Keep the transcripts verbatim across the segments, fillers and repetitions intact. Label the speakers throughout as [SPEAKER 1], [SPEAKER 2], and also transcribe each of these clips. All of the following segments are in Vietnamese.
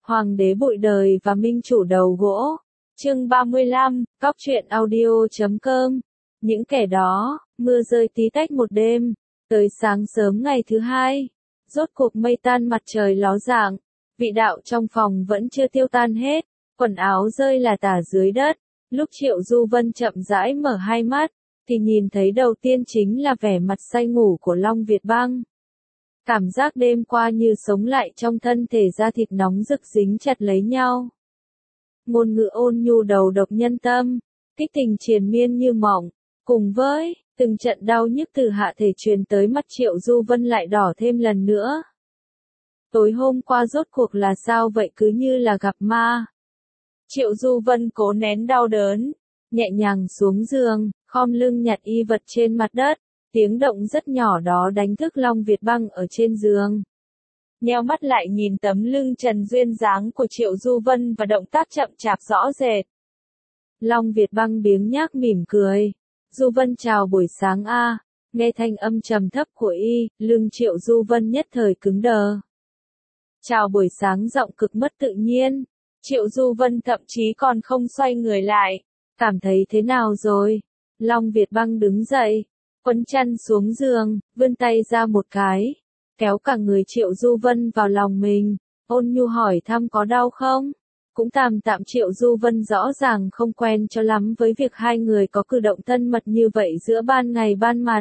[SPEAKER 1] Hoàng đế bụi đời và minh chủ đầu gỗ. Chương ba mươi lăm, Cóc truyện audio chấm com. Những kẻ đó, mưa rơi tí tách một đêm, tới sáng sớm ngày thứ hai, rốt cuộc mây tan mặt trời ló dạng, vị đạo trong phòng vẫn chưa tiêu tan hết, quần áo rơi là tả dưới đất. Lúc Triệu Du Vân chậm rãi mở hai mắt, thì nhìn thấy đầu tiên chính là vẻ mặt say ngủ của Long Việt Băng. Cảm giác đêm qua như sống lại trong thân thể, da thịt nóng rực dính chặt lấy nhau. Ngôn ngữ ôn nhu đầu độc nhân tâm, kích tình triền miên như mộng, cùng với từng trận đau nhức từ hạ thể truyền tới mắt Triệu Du Vân lại đỏ thêm lần nữa. Tối hôm qua rốt cuộc là sao vậy, cứ như là gặp ma. Triệu Du Vân cố nén đau đớn, nhẹ nhàng xuống giường, khom lưng nhặt y vật trên mặt đất. Tiếng động rất nhỏ đó đánh thức Long Việt Băng ở trên giường. Nheo mắt lại nhìn tấm lưng trần duyên dáng của Triệu Du Vân và động tác chậm chạp rõ rệt. Long Việt Băng biếng nhác mỉm cười. Du Vân chào buổi sáng a. Nghe thanh âm trầm thấp của y, lưng Triệu Du Vân nhất thời cứng đờ. Chào buổi sáng giọng cực mất tự nhiên. Triệu Du Vân thậm chí còn không xoay người lại. Cảm thấy thế nào rồi? Long Việt Băng đứng dậy, quấn chăn xuống giường, vươn tay ra một cái, kéo cả người Triệu Du Vân vào lòng mình, ôn nhu hỏi thăm có đau không? Cũng tạm tạm Triệu Du Vân rõ ràng không quen cho lắm với việc hai người có cử động thân mật như vậy giữa ban ngày ban mặt.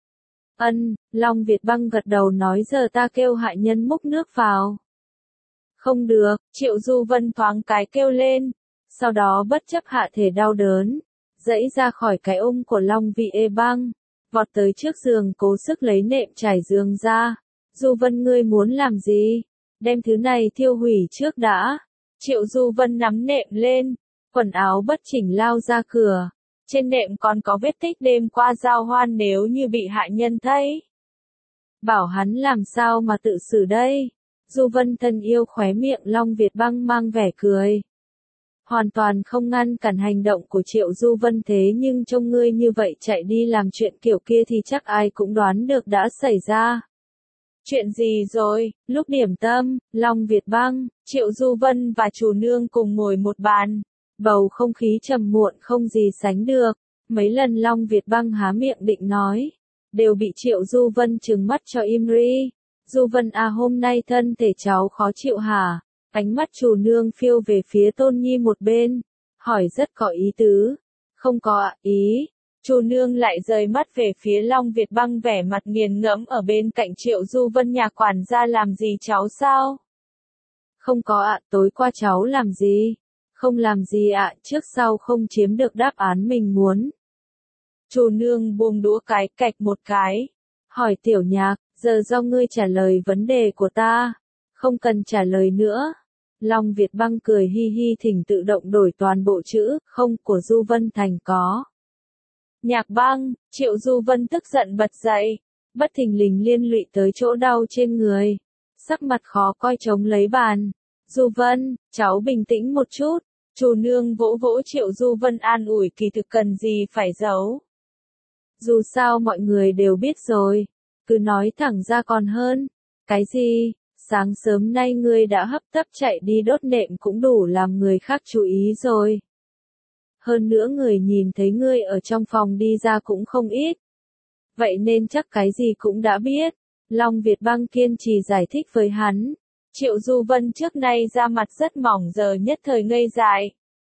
[SPEAKER 1] Ân, Long Việt Băng gật đầu nói giờ ta kêu hạ nhân múc nước vào. Không được, Triệu Du Vân thoáng cái kêu lên, sau đó bất chấp hạ thể đau đớn, dãy ra khỏi cái ôm của Long Việt Băng, vọt tới trước giường cố sức lấy nệm trải giường ra. Du Vân ngươi muốn làm gì? Đem thứ này thiêu hủy trước đã. Triệu Du Vân nắm nệm lên, quần áo bất chỉnh lao ra cửa. Trên nệm còn có vết tích đêm qua giao hoan, nếu như bị hạ nhân thấy. Bảo hắn làm sao mà tự xử đây? Du Vân thân yêu khóe miệng Long Việt Băng mang vẻ cười. Hoàn toàn không ngăn cản hành động của Triệu Du Vân, thế nhưng trông ngươi như vậy chạy đi làm chuyện kiểu kia thì chắc ai cũng đoán được đã xảy ra. Chuyện gì rồi? Lúc điểm tâm, Long Việt Băng, Triệu Du Vân và chủ nương cùng ngồi một bàn. Bầu không khí trầm muộn không gì sánh được. Mấy lần Long Việt Băng há miệng định nói, đều bị Triệu Du Vân trừng mắt cho im ri. Du Vân à, hôm nay thân thể cháu khó chịu hả? Ánh mắt chủ nương phiêu về phía Tôn Nhi một bên, hỏi rất có ý tứ. Không có ạ, ý. Chủ nương lại rời mắt về phía Long Việt Băng, vẻ mặt nghiền ngẫm ở bên cạnh Triệu Du Vân. Nhà quản gia làm gì cháu sao? Không có ạ, tối qua cháu làm gì? Không làm gì ạ, trước sau không chiếm được đáp án mình muốn. Chủ nương buông đũa cái cạch một cái, hỏi Tiểu Nhạc, giờ do ngươi trả lời vấn đề của ta. Không cần trả lời nữa. Long Việt Băng cười hi hi, thỉnh tự động đổi toàn bộ chữ không của Du Vân thành có. Nhạc Băng, Triệu Du Vân tức giận bật dậy, bất thình lình liên lụy tới chỗ đau trên người. Sắc mặt khó coi chống lấy bàn. Du Vân, cháu bình tĩnh một chút. Chủ nương vỗ vỗ Triệu Du Vân an ủi, kỳ thực cần gì phải giấu. Dù sao mọi người đều biết rồi. Cứ nói thẳng ra còn hơn. Cái gì? Sáng sớm nay ngươi đã hấp tấp chạy đi đốt nệm cũng đủ làm người khác chú ý rồi. Hơn nữa người nhìn thấy ngươi ở trong phòng đi ra cũng không ít. Vậy nên chắc cái gì cũng đã biết. Long Việt Băng kiên trì giải thích với hắn. Triệu Du Vân trước nay da mặt rất mỏng, giờ nhất thời ngây dại.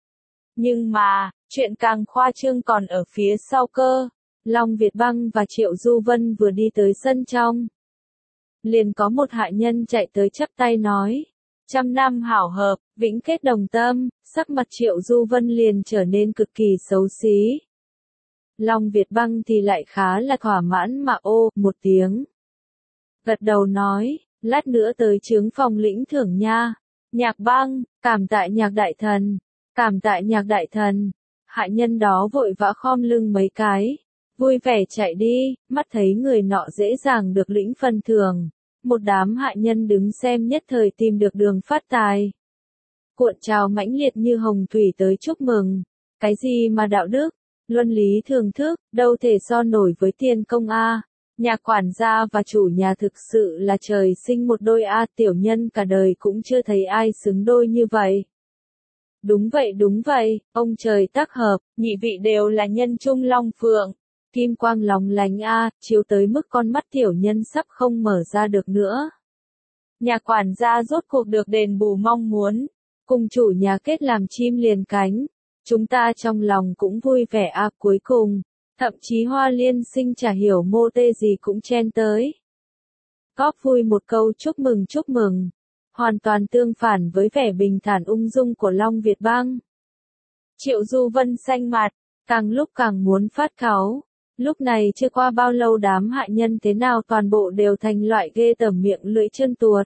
[SPEAKER 1] Nhưng mà, chuyện càng khoa trương còn ở phía sau cơ. Long Việt Băng và Triệu Du Vân vừa đi tới sân trong, liền có một hạ nhân chạy tới chắp tay nói, trăm năm hảo hợp, vĩnh kết đồng tâm. Sắc mặt Triệu Du Vân liền trở nên cực kỳ xấu xí. Long Việt Băng thì lại khá là thỏa mãn mà ô một tiếng, gật đầu nói, lát nữa tới trướng phòng lĩnh thưởng nha. Nhạc Băng, cảm tạ Nhạc đại thần, cảm tạ Nhạc đại thần. Hạ nhân đó vội vã khom lưng mấy cái, vui vẻ chạy đi. Mắt thấy người nọ dễ dàng được lĩnh phần thưởng, một đám hạ nhân đứng xem nhất thời tìm được đường phát tài. Cuộn trào mãnh liệt như hồng thủy tới chúc mừng. Cái gì mà đạo đức, luân lý thường thức, đâu thể so nổi với tiền công a. Nhà quản gia và chủ nhà thực sự là trời sinh một đôi a, tiểu nhân cả đời cũng chưa thấy ai xứng đôi như vậy. Đúng vậy đúng vậy, ông trời tác hợp, nhị vị đều là nhân trung long phượng. Kim quang lóng lánh a, chiếu tới mức con mắt tiểu nhân sắp không mở ra được nữa. Nhà quản gia rốt cuộc được đền bù mong muốn, cùng chủ nhà kết làm chim liền cánh. Chúng ta trong lòng cũng vui vẻ a, cuối cùng, thậm chí Hoa Liên Sinh chả hiểu mô tê gì cũng chen tới. Góp vui một câu chúc mừng chúc mừng, hoàn toàn tương phản với vẻ bình thản ung dung của Long Việt Bang. Triệu Du Vân xanh mặt, càng lúc càng muốn phát cáu. Lúc này chưa qua bao lâu đám hạ nhân thế nào toàn bộ đều thành loại ghê tởm miệng lưỡi chân tuột.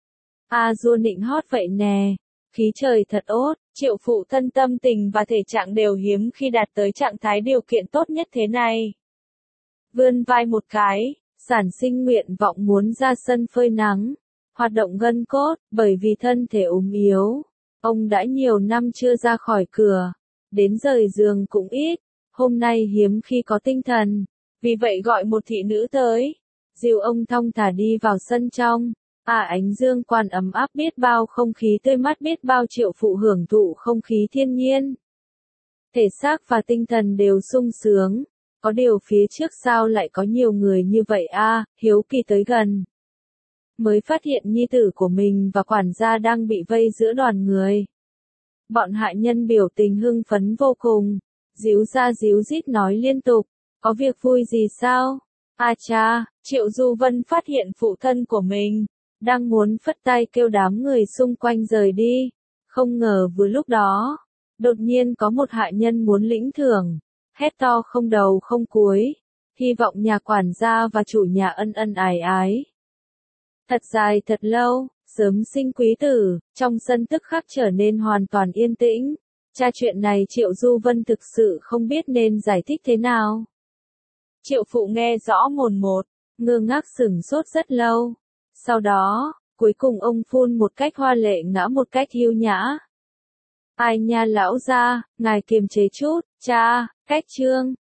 [SPEAKER 1] A Du nịnh hót vậy nè, khí trời thật ốt, Triệu phụ thân tâm tình và thể trạng đều hiếm khi đạt tới trạng thái điều kiện tốt nhất thế này. Vươn vai một cái, sản sinh nguyện vọng muốn ra sân phơi nắng, hoạt động gân cốt, bởi vì thân thể ốm yếu. Ông đã nhiều năm chưa ra khỏi cửa, đến rời giường cũng ít, hôm nay hiếm khi có tinh thần, vì vậy gọi một thị nữ tới, dìu ông thong thả đi vào sân trong. À ánh dương quang ấm áp biết bao, không khí tươi mát biết bao, Triệu phụ hưởng thụ không khí thiên nhiên. Thể xác và tinh thần đều sung sướng, có điều phía trước sao lại có nhiều người như vậy a, hiếu kỳ tới gần. Mới phát hiện nhi tử của mình và quản gia đang bị vây giữa đoàn người. Bọn hạ nhân biểu tình hưng phấn vô cùng, díu ra díu dít nói liên tục, có việc vui gì sao? A cha, Triệu Du Vân phát hiện phụ thân của mình đang muốn phất tay kêu đám người xung quanh rời đi, không ngờ vừa lúc đó, đột nhiên có một hạ nhân muốn lĩnh thưởng, hét to không đầu không cuối, hy vọng nhà quản gia và chủ nhà ân ân ái ái. Thật dài thật lâu, sớm sinh quý tử, trong sân tức khắc trở nên hoàn toàn yên tĩnh. Cha chuyện này Triệu Du Vân thực sự không biết nên giải thích thế nào. Triệu phụ nghe rõ mồn một, ngơ ngác sửng sốt rất lâu. Sau đó, cuối cùng ông phun một cách hoa lệ ngã một cách hiu nhã. Ai nha lão gia, ngài kiềm chế chút, cha, cách trương,